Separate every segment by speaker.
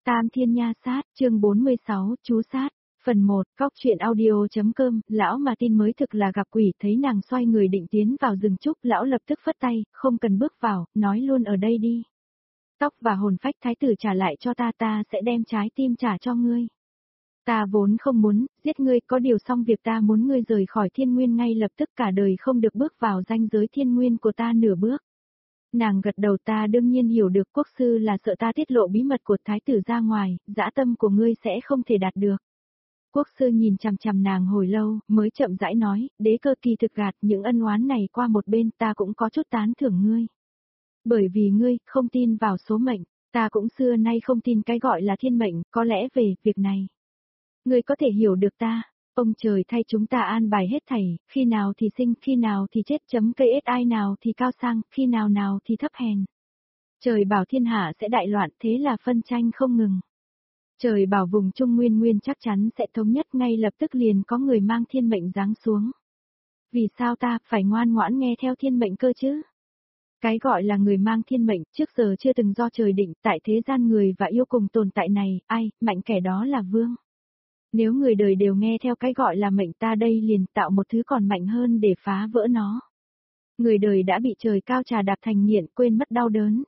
Speaker 1: Tam Thiên Nha Sát, chương 46, chú sát. Phần 1, góc truyện audio.com, lão mà tin mới thực là gặp quỷ, thấy nàng xoay người định tiến vào rừng trúc, lão lập tức phất tay, không cần bước vào, nói luôn ở đây đi. Tóc và hồn phách thái tử trả lại cho ta, ta sẽ đem trái tim trả cho ngươi. Ta vốn không muốn giết ngươi, có điều xong việc ta muốn ngươi rời khỏi thiên nguyên ngay lập tức, cả đời không được bước vào ranh giới thiên nguyên của ta nửa bước. Nàng gật đầu, ta đương nhiên hiểu được, quốc sư là sợ ta tiết lộ bí mật của thái tử ra ngoài, dã tâm của ngươi sẽ không thể đạt được. Quốc sư nhìn chằm chằm nàng hồi lâu, mới chậm rãi nói, đế cơ kỳ thực gạt những ân oán này qua một bên, ta cũng có chút tán thưởng ngươi. Bởi vì ngươi không tin vào số mệnh, ta cũng xưa nay không tin cái gọi là thiên mệnh, có lẽ về việc này ngươi có thể hiểu được ta. Ông trời thay chúng ta an bài hết thảy, khi nào thì sinh, khi nào thì chết, KSI nào thì cao sang, khi nào nào thì thấp hèn. Trời bảo thiên hạ sẽ đại loạn, thế là phân tranh không ngừng. Trời bảo vùng Trung Nguyên chắc chắn sẽ thống nhất, ngay lập tức liền có người mang thiên mệnh giáng xuống. Vì sao ta phải ngoan ngoãn nghe theo thiên mệnh cơ chứ? Cái gọi là người mang thiên mệnh, trước giờ chưa từng do trời định, tại thế gian người và yêu cùng tồn tại này, ai, mạnh kẻ đó là vương. Nếu người đời đều nghe theo cái gọi là mệnh, ta đây liền tạo một thứ còn mạnh hơn để phá vỡ nó. Người đời đã bị trời cao trà đạp thành nghiện, quên mất đau đớn.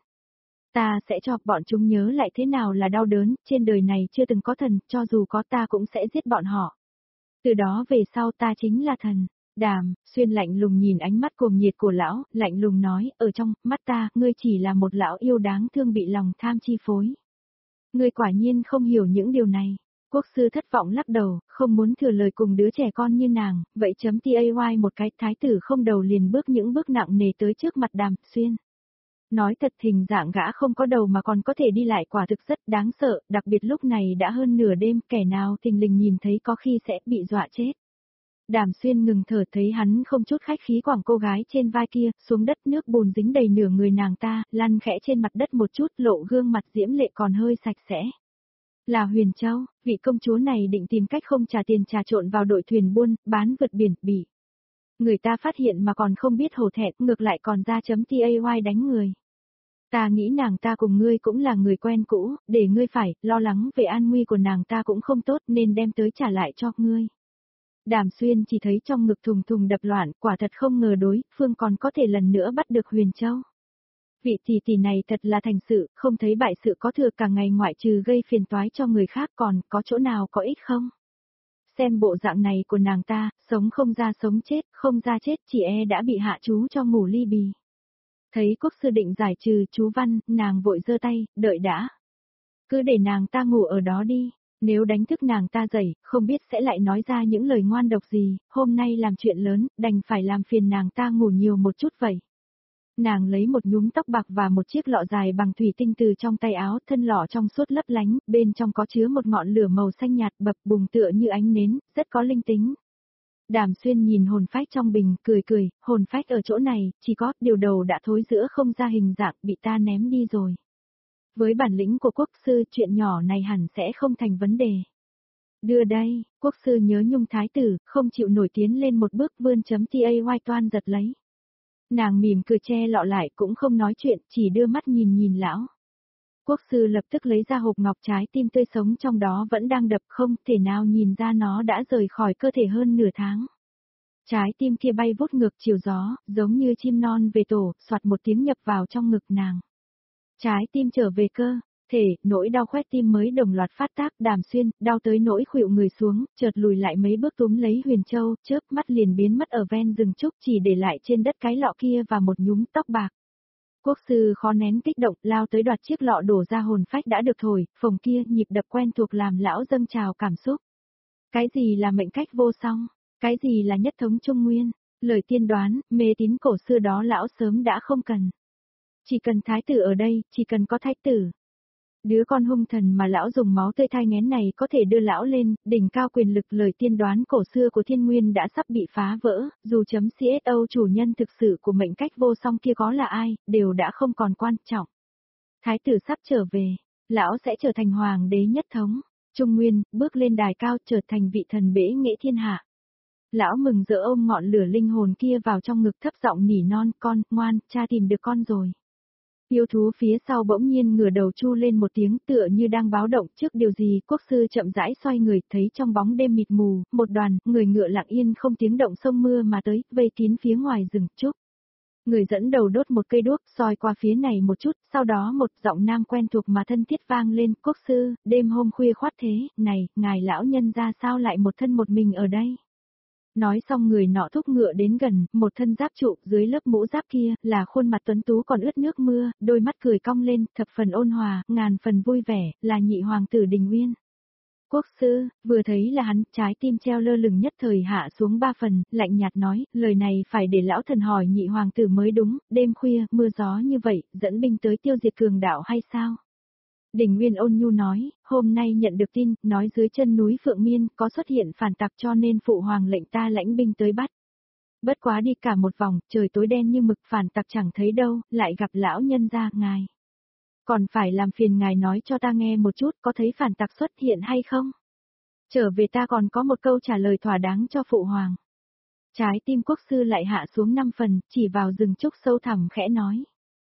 Speaker 1: Ta sẽ cho bọn chúng nhớ lại thế nào là đau đớn, trên đời này chưa từng có thần, cho dù có ta cũng sẽ giết bọn họ. Từ đó về sau ta chính là thần. Đàm Xuyên lạnh lùng nhìn ánh mắt cuồng nhiệt của lão, lạnh lùng nói, ở trong mắt ta, ngươi chỉ là một lão yêu đáng thương bị lòng tham chi phối. Ngươi quả nhiên không hiểu những điều này. Quốc sư thất vọng lắc đầu, không muốn thừa lời cùng đứa trẻ con như nàng, vậy tay một cái, thái tử không đầu liền bước những bước nặng nề tới trước mặt Đàm Xuyên. Nói thật, hình dạng gã không có đầu mà còn có thể đi lại quả thực rất đáng sợ, đặc biệt lúc này đã hơn nửa đêm, kẻ nào thình lình nhìn thấy có khi sẽ bị dọa chết. Đàm Xuyên ngừng thở, thấy hắn không chút khách khí quẳng cô gái trên vai kia, xuống đất, nước bùn dính đầy nửa người nàng ta, lăn khẽ trên mặt đất một chút, lộ gương mặt diễm lệ còn hơi sạch sẽ. Là Huyền Châu, vị công chúa này định tìm cách không trả tiền trà trộn vào đội thuyền buôn, bán vượt biển, bị người ta phát hiện mà còn không biết hổ thẹn, ngược lại còn ra tay đánh người. Ta nghĩ nàng ta cùng ngươi cũng là người quen cũ, để ngươi phải lo lắng về an nguy của nàng ta cũng không tốt nên đem tới trả lại cho ngươi. Đàm Xuyên chỉ thấy trong ngực thùng thùng đập loạn, quả thật không ngờ đối phương còn có thể lần nữa bắt được Huyền Châu. Vị tỷ này thật là thành sự, không thấy bại sự có thừa, cả ngày ngoại trừ gây phiền toái cho người khác còn có chỗ nào có ích không? Xem bộ dạng này của nàng ta, sống không ra sống chết, không ra chết, chỉ e đã bị hạ chú cho ngủ ly bì. Thấy quốc sư định giải trừ chú văn, nàng vội giơ tay, đợi đã. Cứ để nàng ta ngủ ở đó đi, nếu đánh thức nàng ta dậy, không biết sẽ lại nói ra những lời ngoan độc gì, hôm nay làm chuyện lớn, đành phải làm phiền nàng ta ngủ nhiều một chút vậy. Nàng lấy một nhúm tóc bạc và một chiếc lọ dài bằng thủy tinh từ trong tay áo, thân lọ trong suốt lấp lánh, bên trong có chứa một ngọn lửa màu xanh nhạt bập bùng tựa như ánh nến, rất có linh tính. Đàm Xuyên nhìn hồn phách trong bình, cười, hồn phách ở chỗ này, chỉ có điều đầu đã thối rữa không ra hình dạng, bị ta ném đi rồi. Với bản lĩnh của quốc sư, chuyện nhỏ này hẳn sẽ không thành vấn đề. Đưa đây, quốc sư nhớ nhung thái tử, không chịu nổi tiến lên một bước, vươn tay toan giật lấy. Nàng mỉm cười che lọ lại, cũng không nói chuyện, chỉ đưa mắt nhìn lão. Quốc sư lập tức lấy ra hộp ngọc, trái tim tươi sống trong đó vẫn đang đập, không thể nào nhìn ra nó đã rời khỏi cơ thể hơn nửa tháng. Trái tim kia bay vút ngược chiều gió, giống như chim non về tổ, soạt một tiếng nhập vào trong ngực nàng. Trái tim trở về cơ thể, nỗi đau khoét tim mới đồng loạt phát tác. Đàm Xuyên, đau tới nỗi khuỵu người xuống, chợt lùi lại mấy bước túm lấy Huyền Châu, chớp mắt liền biến mất ở ven rừng trúc, chỉ để lại trên đất cái lọ kia và một nhúm tóc bạc. Quốc sư khó nén kích động, lao tới đoạt chiếc lọ đổ ra hồn phách đã được thổi, phồng kia, nhịp đập quen thuộc làm lão dâng trào cảm xúc. Cái gì là mệnh cách vô song? Cái gì là nhất thống Trung Nguyên? Lời tiên đoán, mê tín cổ xưa đó lão sớm đã không cần. Chỉ cần thái tử ở đây, chỉ cần có thái tử. Đứa con hung thần mà lão dùng máu tươi thai nghén này có thể đưa lão lên đỉnh cao quyền lực. Lời tiên đoán cổ xưa của thiên nguyên đã sắp bị phá vỡ, dù CSO chủ nhân thực sự của mệnh cách vô song kia có là ai, đều đã không còn quan trọng. Thái tử sắp trở về, lão sẽ trở thành hoàng đế nhất thống Trung Nguyên, bước lên đài cao, trở thành vị thần bế nghệ thiên hạ. Lão mừng rỡ ôm ngọn lửa linh hồn kia vào trong ngực, thấp giọng nỉ non, con, ngoan, cha tìm được con rồi. Yêu thú phía sau bỗng nhiên ngửa đầu chu lên một tiếng tựa như đang báo động trước điều gì, quốc sư chậm rãi xoay người, thấy trong bóng đêm mịt mù, một đoàn, người ngựa lặng yên không tiếng động sông mưa mà tới, vây kín phía ngoài rừng trúc. Người dẫn đầu đốt một cây đuốc, soi qua phía này một chút, sau đó một giọng nam quen thuộc mà thân thiết vang lên, quốc sư, đêm hôm khuya khoắt thế, này, ngài lão nhân ra sao lại một thân một mình ở đây? Nói xong người nọ thúc ngựa đến gần, một thân giáp trụ, dưới lớp mũ giáp kia, là khuôn mặt tuấn tú còn ướt nước mưa, đôi mắt cười cong lên, thập phần ôn hòa, ngàn phần vui vẻ, là nhị hoàng tử Đình Uyên. Quốc sư, vừa thấy là hắn, trái tim treo lơ lửng nhất thời hạ xuống 3 phần, lạnh nhạt nói, lời này phải để lão thần hỏi nhị hoàng tử mới đúng, đêm khuya, mưa gió như vậy, dẫn binh tới tiêu diệt cường đạo hay sao? Đình Nguyên ôn nhu nói, hôm nay nhận được tin, nói dưới chân núi Phượng Miên có xuất hiện phản tặc cho nên phụ hoàng lệnh ta lãnh binh tới bắt. Bất quá đi cả một vòng, trời tối đen như mực, phản tặc chẳng thấy đâu, lại gặp lão nhân gia ngài. Còn phải làm phiền ngài nói cho ta nghe một chút, có thấy phản tặc xuất hiện hay không? Trở về ta còn có một câu trả lời thỏa đáng cho phụ hoàng. Trái tim quốc sư lại hạ xuống 5 phần, chỉ vào rừng trúc sâu thẳm khẽ nói.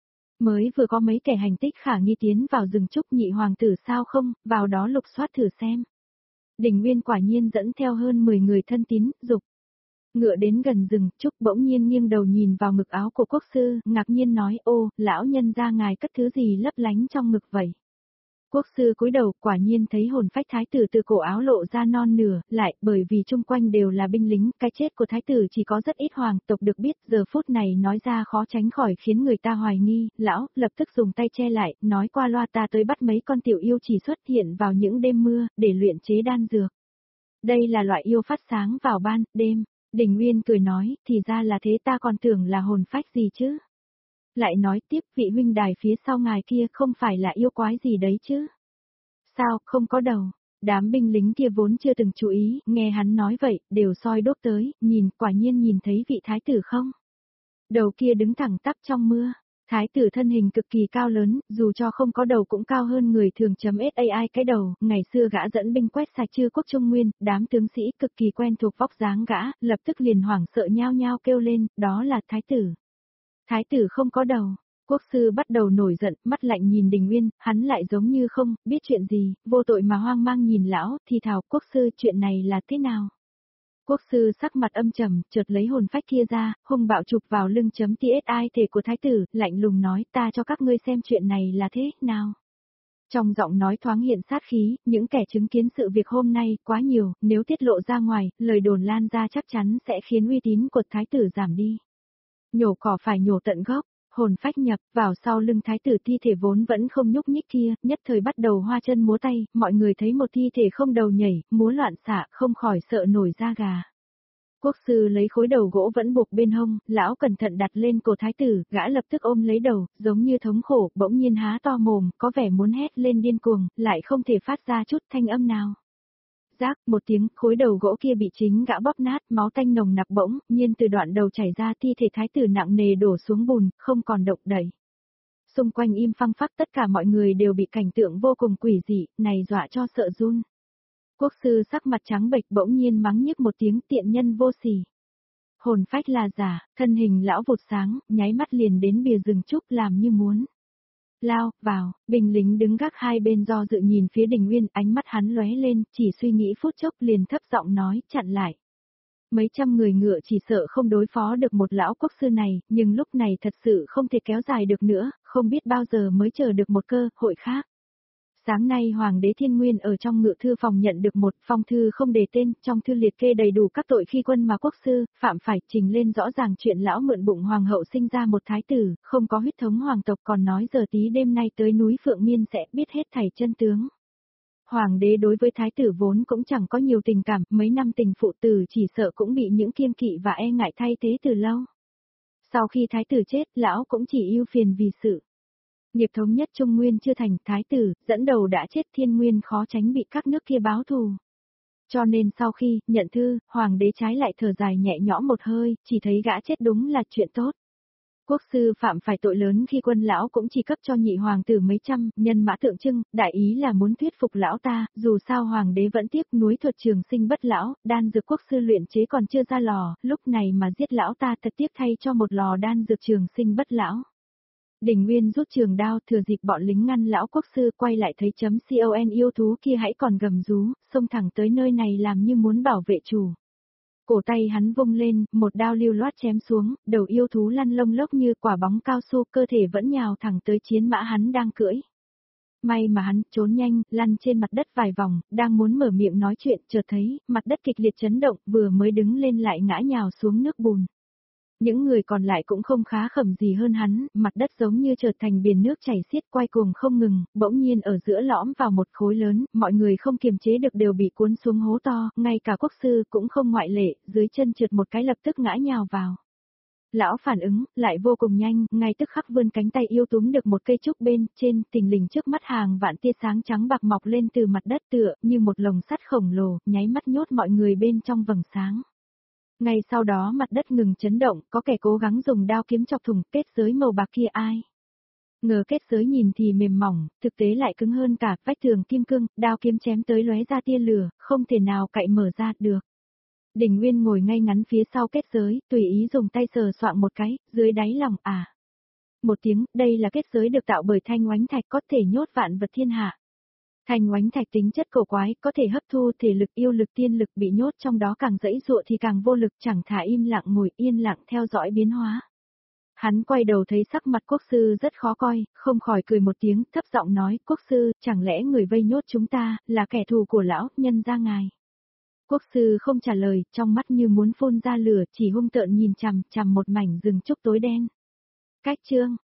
Speaker 1: Mới vừa có mấy kẻ hành tích khả nghi tiến vào rừng trúc, nhị hoàng tử sao không, vào đó lục soát thử xem. Đình Nguyên quả nhiên dẫn theo hơn 10 người thân tín, dục. Ngựa đến gần rừng, Trúc bỗng nhiên nghiêng đầu nhìn vào ngực áo của quốc sư, ngạc nhiên nói, ô, lão nhân gia ngài cất thứ gì lấp lánh trong ngực vậy. Quốc sư cúi đầu, quả nhiên thấy hồn phách thái tử từ cổ áo lộ ra non nửa, lại, bởi vì chung quanh đều là binh lính, cái chết của thái tử chỉ có rất ít hoàng tộc được biết, giờ phút này nói ra khó tránh khỏi khiến người ta hoài nghi, lão, lập tức dùng tay che lại, nói qua loa ta tới bắt mấy con tiểu yêu chỉ xuất hiện vào những đêm mưa, để luyện chế đan dược. Đây là loại yêu phát sáng vào ban, đêm. Đình Nguyên cười nói, thì ra là thế, ta còn tưởng là hồn phách gì chứ. Lại nói tiếp, vị huynh đài phía sau ngài kia không phải là yêu quái gì đấy chứ. Sao, không có đầu. Đám binh lính kia vốn chưa từng chú ý, nghe hắn nói vậy, đều soi đốt tới, nhìn, quả nhiên nhìn thấy vị thái tử không. Đầu kia đứng thẳng tắp trong mưa. Thái tử thân hình cực kỳ cao lớn, dù cho không có đầu cũng cao hơn người thường .sai cái đầu, ngày xưa gã dẫn binh quét sạch chư quốc Trung Nguyên, đám tướng sĩ cực kỳ quen thuộc vóc dáng gã, lập tức liền hoảng sợ nhao nhao kêu lên, đó là thái tử. Thái tử không có đầu. Quốc sư bắt đầu nổi giận, mắt lạnh nhìn Đình Nguyên, hắn lại giống như không biết chuyện gì, vô tội mà hoang mang nhìn lão, thì thào, quốc sư, chuyện này là thế nào? Quốc sư sắc mặt âm trầm, chợt lấy hồn phách kia ra, hung bạo chụp vào lưng .tsi thể của thái tử, lạnh lùng nói, ta cho các ngươi xem chuyện này là thế nào. Trong giọng nói thoáng hiện sát khí, những kẻ chứng kiến sự việc hôm nay quá nhiều, nếu tiết lộ ra ngoài, lời đồn lan ra chắc chắn sẽ khiến uy tín của thái tử giảm đi. Nhổ cỏ phải nhổ tận gốc. Hồn phách nhập vào sau lưng thái tử, thi thể vốn vẫn không nhúc nhích kia, nhất thời bắt đầu hoa chân múa tay, mọi người thấy một thi thể không đầu nhảy, múa loạn xạ, không khỏi sợ nổi da gà. Quốc sư lấy khối đầu gỗ vẫn buộc bên hông, lão cẩn thận đặt lên cổ thái tử, gã lập tức ôm lấy đầu, giống như thống khổ, bỗng nhiên há to mồm, có vẻ muốn hét lên điên cuồng, lại không thể phát ra chút thanh âm nào. Rác, một tiếng, khối đầu gỗ kia bị chính gã bóp nát, máu tanh nồng nặc bỗng nhiên từ đoạn đầu chảy ra, thi thể thái tử nặng nề đổ xuống bùn, không còn động đậy. Xung quanh im phăng phắc, tất cả mọi người đều bị cảnh tượng vô cùng quỷ dị, này dọa cho sợ run. Quốc sư sắc mặt trắng bệch bỗng nhiên mắng nhiếc một tiếng, tiện nhân vô sỉ. Hồn phách là giả, thân hình lão vụt sáng, nháy mắt liền đến bìa rừng trúc làm như muốn lao vào. Binh lính đứng gác hai bên do dự nhìn phía Đình Nguyên, ánh mắt hắn lóe lên, chỉ suy nghĩ phút chốc liền thấp giọng nói, chặn lại. Mấy trăm người ngựa chỉ sợ không đối phó được một lão quốc sư này, nhưng lúc này thật sự không thể kéo dài được nữa, không biết bao giờ mới chờ được một cơ hội khác. Sáng nay Hoàng đế Thiên Nguyên ở trong ngự thư phòng nhận được một phong thư không đề tên, trong thư liệt kê đầy đủ các tội khi quân mà quốc sư, phạm phải, trình lên rõ ràng chuyện lão mượn bụng hoàng hậu sinh ra một thái tử, không có huyết thống hoàng tộc, còn nói giờ tí đêm nay tới núi Phượng Miên sẽ biết hết thảy chân tướng. Hoàng đế đối với thái tử vốn cũng chẳng có nhiều tình cảm, mấy năm tình phụ tử chỉ sợ cũng bị những kiêng kỵ và e ngại thay thế từ lâu. Sau khi thái tử chết, lão cũng chỉ ưu phiền vì sự nghiệp thống nhất Trung Nguyên chưa thành, thái tử, dẫn đầu đã chết, Thiên Nguyên khó tránh bị các nước kia báo thù. Cho nên sau khi nhận thư, hoàng đế trái lại thở dài nhẹ nhõm một hơi, chỉ thấy gã chết đúng là chuyện tốt. Quốc sư phạm phải tội lớn khi quân lão cũng chỉ cấp cho nhị hoàng tử mấy trăm, nhân mã tượng trưng, đại ý là muốn thuyết phục lão ta, dù sao hoàng đế vẫn tiếp núi thuật trường sinh bất lão, đan dược quốc sư luyện chế còn chưa ra lò, lúc này mà giết lão ta thật tiếc thay cho một lò đan dược trường sinh bất lão. Đình Nguyên rút trường đao, thừa dịp bọn lính ngăn lão quốc sư quay lại thấy .con yêu thú kia hãy còn gầm rú, xông thẳng tới nơi này làm như muốn bảo vệ chủ. Cổ tay hắn vung lên, một đao lưu loát chém xuống, đầu yêu thú lăn lông lốc như quả bóng cao su, cơ thể vẫn nhào thẳng tới chiến mã hắn đang cưỡi. May mà hắn trốn nhanh, lăn trên mặt đất vài vòng, đang muốn mở miệng nói chuyện, chợt thấy mặt đất kịch liệt chấn động, vừa mới đứng lên lại ngã nhào xuống nước bùn. Những người còn lại cũng không khá khẩm gì hơn hắn, mặt đất giống như chợt thành biển nước chảy xiết quay cuồng không ngừng, bỗng nhiên ở giữa lõm vào một khối lớn, mọi người không kiềm chế được đều bị cuốn xuống hố to, ngay cả quốc sư cũng không ngoại lệ, dưới chân trượt một cái lập tức ngã nhào vào. Lão phản ứng, lại vô cùng nhanh, ngay tức khắc vươn cánh tay yêu túm được một cây trúc bên trên, tình lình trước mắt hàng vạn tia sáng trắng bạc mọc lên từ mặt đất tựa như một lồng sắt khổng lồ, nháy mắt nhốt mọi người bên trong vầng sáng. Ngay sau đó mặt đất ngừng chấn động, có kẻ cố gắng dùng đao kiếm chọc thủng kết giới màu bạc kia ai. Ngờ kết giới nhìn thì mềm mỏng, thực tế lại cứng hơn cả, vách tường kim cương, đao kiếm chém tới lóe ra tia lửa, không thể nào cậy mở ra được. Đình Nguyên ngồi ngay ngắn phía sau kết giới, tùy ý dùng tay sờ soạng một cái, dưới đáy lòng một tiếng, đây là kết giới được tạo bởi thanh oánh thạch có thể nhốt vạn vật thiên hạ. Thanh oánh thạch tính chất cổ quái, có thể hấp thu thể lực yêu lực tiên lực bị nhốt trong đó càng dãy dụa thì càng vô lực chẳng thà im lặng ngồi yên lặng theo dõi biến hóa. Hắn quay đầu thấy sắc mặt quốc sư rất khó coi, không khỏi cười một tiếng, thấp giọng nói, quốc sư, chẳng lẽ người vây nhốt chúng ta, là kẻ thù của lão, nhân ra ngài. Quốc sư không trả lời, trong mắt như muốn phun ra lửa, chỉ hung tợn nhìn chằm chằm một mảnh rừng trúc tối đen. Cách chương